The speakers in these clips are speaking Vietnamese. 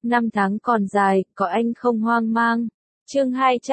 Năm tháng còn dài, có anh không hoang mang. Chương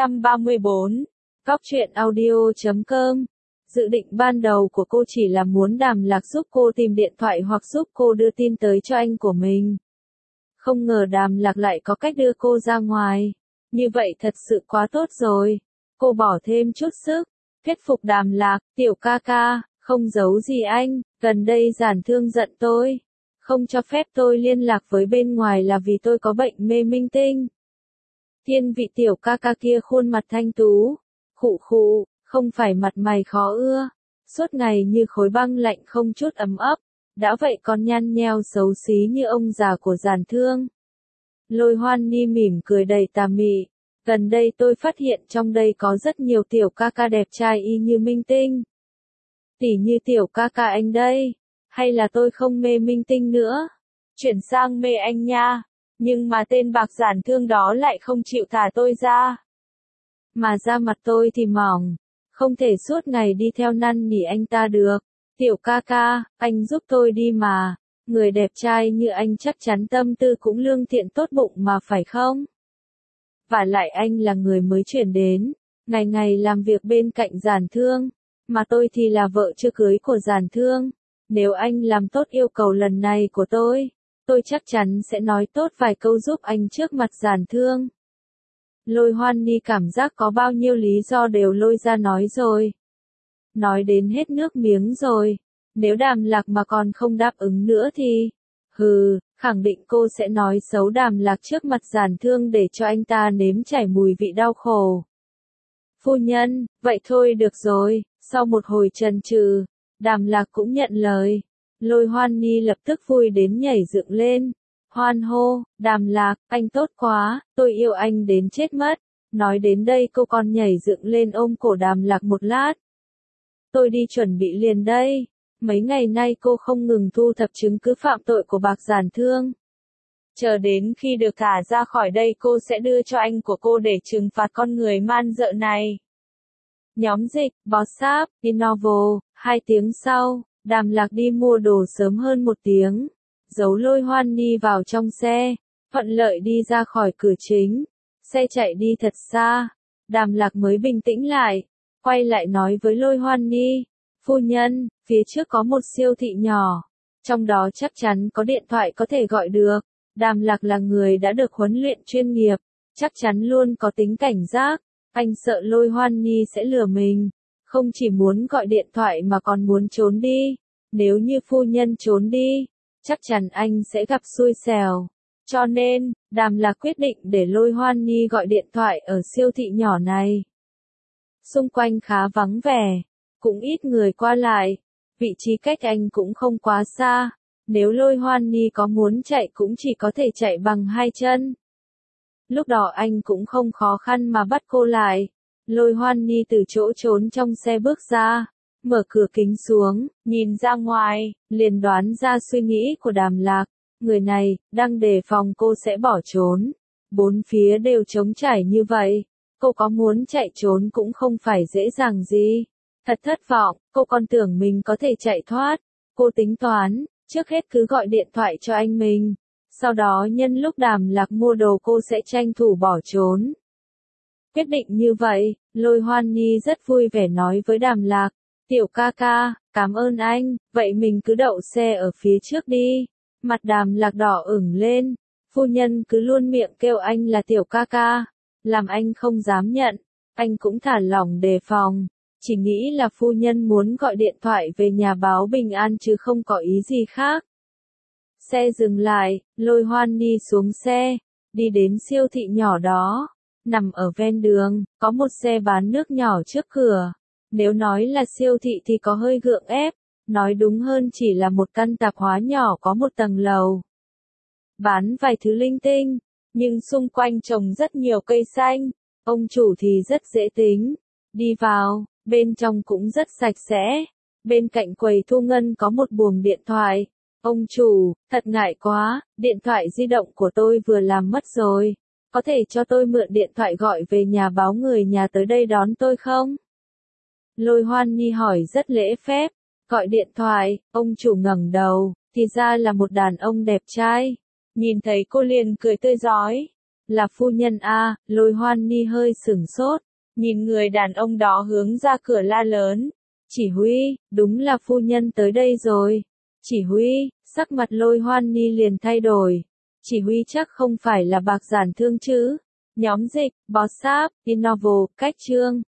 234. Góc truyện audio.com. Dự định ban đầu của cô chỉ là muốn Đàm Lạc giúp cô tìm điện thoại hoặc giúp cô đưa tin tới cho anh của mình. Không ngờ Đàm Lạc lại có cách đưa cô ra ngoài. Như vậy thật sự quá tốt rồi. Cô bỏ thêm chút sức, thuyết phục Đàm Lạc, tiểu ca ca, không giấu gì anh, gần đây Giản Thương giận tôi. Không cho phép tôi liên lạc với bên ngoài là vì tôi có bệnh mê minh tinh. Thiên vị tiểu ca ca kia khuôn mặt thanh tú, khụ khụ, không phải mặt mày khó ưa, suốt ngày như khối băng lạnh không chút ấm ấp, đã vậy còn nhăn nheo xấu xí như ông già của Giản Thương. Lôi Hoan Ni mỉm cười đầy tà mị, gần đây tôi phát hiện trong đây có rất nhiều tiểu ca ca đẹp trai y như minh tinh. Tỉ như tiểu ca ca anh đây, hay là tôi không mê minh tinh nữa, chuyển sang mê anh nha, nhưng mà tên bạc Giản Thương đó lại không chịu thả tôi ra. Mà da mặt tôi thì mỏng, không thể suốt ngày đi theo năn nỉ anh ta được. Tiểu ca ca, anh giúp tôi đi mà, người đẹp trai như anh chắc chắn tâm tư cũng lương thiện tốt bụng mà phải không? Và lại anh là người mới chuyển đến, ngày ngày làm việc bên cạnh Giản Thương, mà tôi thì là vợ chưa cưới của Giản Thương. Nếu anh làm tốt yêu cầu lần này của tôi chắc chắn sẽ nói tốt vài câu giúp anh trước mặt Giản Thương. Lôi Hoan Ni cảm giác có bao nhiêu lý do đều lôi ra nói rồi. Nói đến hết nước miếng rồi. Nếu Đàm Lạc mà còn không đáp ứng nữa thì, khẳng định cô sẽ nói xấu Đàm Lạc trước mặt Giản Thương để cho anh ta nếm trải mùi vị đau khổ. Phu nhân, vậy thôi được rồi, sau một hồi chần chừ, Đàm Lạc cũng nhận lời. Lôi Hoan Ni lập tức vui đến nhảy dựng lên. Hoan hô, Đàm Lạc, anh tốt quá, tôi yêu anh đến chết mất. Nói đến đây cô còn nhảy dựng lên ôm cổ Đàm Lạc một lát. Tôi đi chuẩn bị liền đây. Mấy ngày nay cô không ngừng thu thập chứng cứ phạm tội của bạc Giản Thương. Chờ đến khi được thả ra khỏi đây cô sẽ đưa cho anh của cô để trừng phạt con người man dợ này. Nhóm dịch, WhatsApp, Innovo, 2 tiếng sau, Đàm Lạc đi mua đồ sớm hơn 1 tiếng. Giấu Lôi Hoan Ni vào trong xe, thuận lợi đi ra khỏi cửa chính. Xe chạy đi thật xa, Đàm Lạc mới bình tĩnh lại, quay lại nói với Lôi Hoan Ni. Phu nhân, phía trước có một siêu thị nhỏ, trong đó chắc chắn có điện thoại có thể gọi được. Đàm Lạc là người đã được huấn luyện chuyên nghiệp, chắc chắn luôn có tính cảnh giác. Anh sợ Lôi Hoan Ni sẽ lừa mình, không chỉ muốn gọi điện thoại mà còn muốn trốn đi. Nếu như phu nhân trốn đi, chắc chắn anh sẽ gặp xui xẻo. Cho nên, Đàm Lạc quyết định để Lôi Hoan Ni gọi điện thoại ở siêu thị nhỏ này. Xung quanh khá vắng vẻ, cũng ít người qua lại, vị trí cách anh cũng không quá xa. Nếu Lôi Hoan Ni có muốn chạy cũng chỉ có thể chạy bằng 2 chân. Lúc đó anh cũng không khó khăn mà bắt cô lại. Lôi Hoan Ni từ chỗ trốn trong xe bước ra, mở cửa kính xuống, nhìn ra ngoài, liền đoán ra suy nghĩ của Đàm Lạc. Người này, đang đề phòng cô sẽ bỏ trốn. Bốn phía đều trống trải như vậy, cô có muốn chạy trốn cũng không phải dễ dàng gì. Thật thất vọng, cô còn tưởng mình có thể chạy thoát. Cô tính toán, trước hết cứ gọi điện thoại cho anh mình. Sau đó nhân lúc Đàm Lạc mua đồ cô sẽ tranh thủ bỏ trốn. Quyết định như vậy, Lôi Hoan Ni rất vui vẻ nói với Đàm Lạc. Tiểu ca ca, cảm ơn anh, vậy mình cứ đậu xe ở phía trước đi. Mặt Đàm Lạc đỏ ửng lên. Phu nhân cứ luôn miệng kêu anh là tiểu ca ca, làm anh không dám nhận. Anh cũng thả lỏng đề phòng, chỉ nghĩ là phu nhân muốn gọi điện thoại về nhà báo bình an chứ không có ý gì khác. Xe dừng lại, Lôi Hoan Ni xuống xe, đi đến siêu thị nhỏ đó. Nằm ở ven đường, có một xe bán nước nhỏ trước cửa. Nếu nói là siêu thị thì có hơi gượng ép, nói đúng hơn chỉ là một căn tạp hóa nhỏ có một tầng lầu. Bán vài thứ linh tinh, nhưng xung quanh trồng rất nhiều cây xanh, ông chủ thì rất dễ tính. Đi vào, bên trong cũng rất sạch sẽ. Bên cạnh quầy thu ngân có một buồng điện thoại. Ông chủ, thật ngại quá, điện thoại di động của tôi vừa làm mất rồi. Có thể cho tôi mượn điện thoại gọi về nhà báo người nhà tới đây đón tôi không? Lôi Hoan Ni hỏi rất lễ phép. Gọi điện thoại, ông chủ ngẩng đầu, thì ra là một đàn ông đẹp trai. Nhìn thấy cô liền cười tươi rói. Là phu nhân a, Lôi Hoan Ni hơi sửng sốt, nhìn người đàn ông đó hướng ra cửa la lớn. Chỉ huy, đúng là phu nhân tới đây rồi. Chỉ huy, sắc mặt Lôi Hoan Ni liền thay đổi. Chỉ huy chắc không phải là Bạc Giản Thương chứ. Nhóm dịch, Bò Sáp, Innovo, Cách Chương.